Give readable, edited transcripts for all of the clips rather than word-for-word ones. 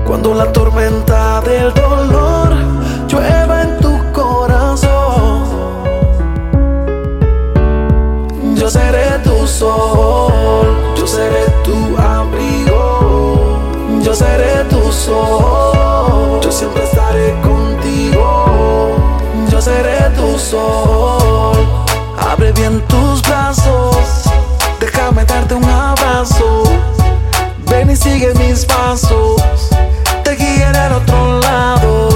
Cuando la tormenta del dolor llueva en tu corazón, yo seré tu sol, yo seré tu abrigo, yo seré tu sol, yo siempre estaré contigo, yo seré tu sol. Abre bien tus brazos, déjame darte un abrazo, ven y sigue mis pasos, te guiaré al otro lado.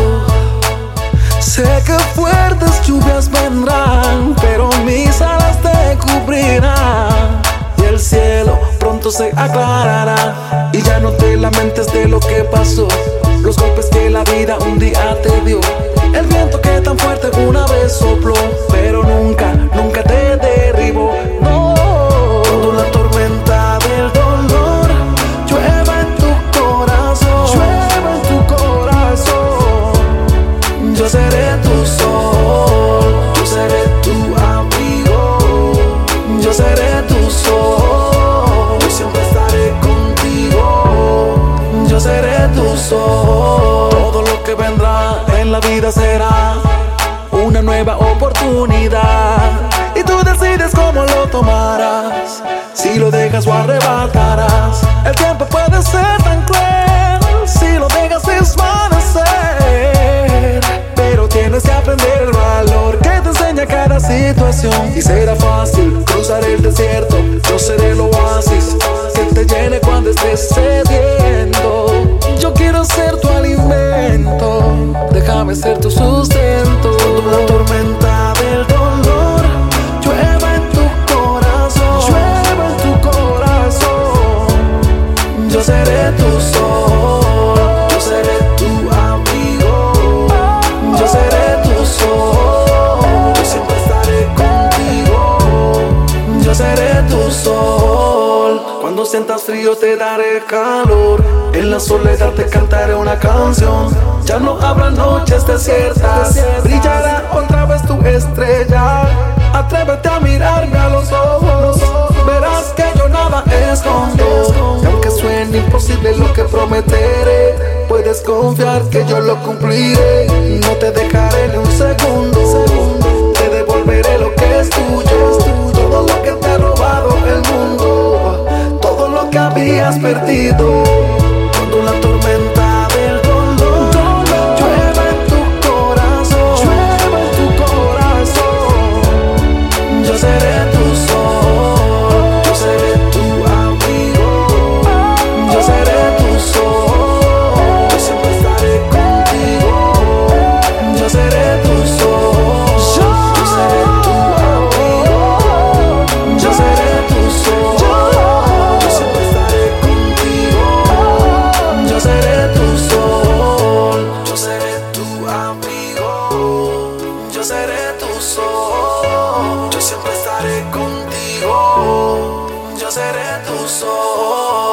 Sé que fuertes lluvias vendrán, pero mis alas te cubrirán, y el cielo pronto se aclarará, y ya no te lamentes de lo que pasó, los golpes que la vida un día te dio, el viento que tan fuerte una vez sopló, pero nunca, nunca te derribó. No. Cuando la tormenta del dolor llueva en tu corazón, llueva en tu corazón, yo seré tu sol, yo seré tu abrigo, yo seré tu sol, yo siempre estaré contigo, yo seré tu sol. Todo lo que vendrá en la vida será una nueva oportunidad, y tú decides cómo lo tomarás, si lo dejas o arrebatarás. El tiempo puede ser tan cruel si lo dejas desvanecer, pero tienes que aprender el valor que te enseña cada situación. Y será fácil cruzar el desierto, yo seré el oasis que te llene cuando estés sediento. Yo quiero ser tu alimento, déjame ser tu sustento. Cuando la tormenta del dolor llueva en tu corazón, llueva en tu corazón, yo seré tu sol, yo seré tu abrigo, yo seré tu sol, yo siempre estaré contigo, yo seré tu sol. Cuando sientas frío te daré calor, en la soledad te cantaré una canción. Ya no habrá noches desiertas, brillará otra vez tu estrella. Atrévete a mirarme a los ojos, verás que yo nada escondo. Y aunque suene imposible lo que prometeré, puedes confiar que yo lo cumpliré. No te dejaré ni un segundo, te devolveré lo que es tuyo. Todo lo que te ha robado el mundo, todo lo que habías perdido. Cuando la tormenta del dolor llueva en tu corazón, llueva en tu corazón, yo seré tu sol, yo seré tu abrigo, yo seré tu sol, yo siempre estaré contigo, yo seré tu sol, yo seré tu abrigo, yo seré tu sol, yo siempre estaré contigo, yo seré tu sol, yo seré tu amigo, yo seré tu sol, yo siempre estaré contigo, yo seré tu sol.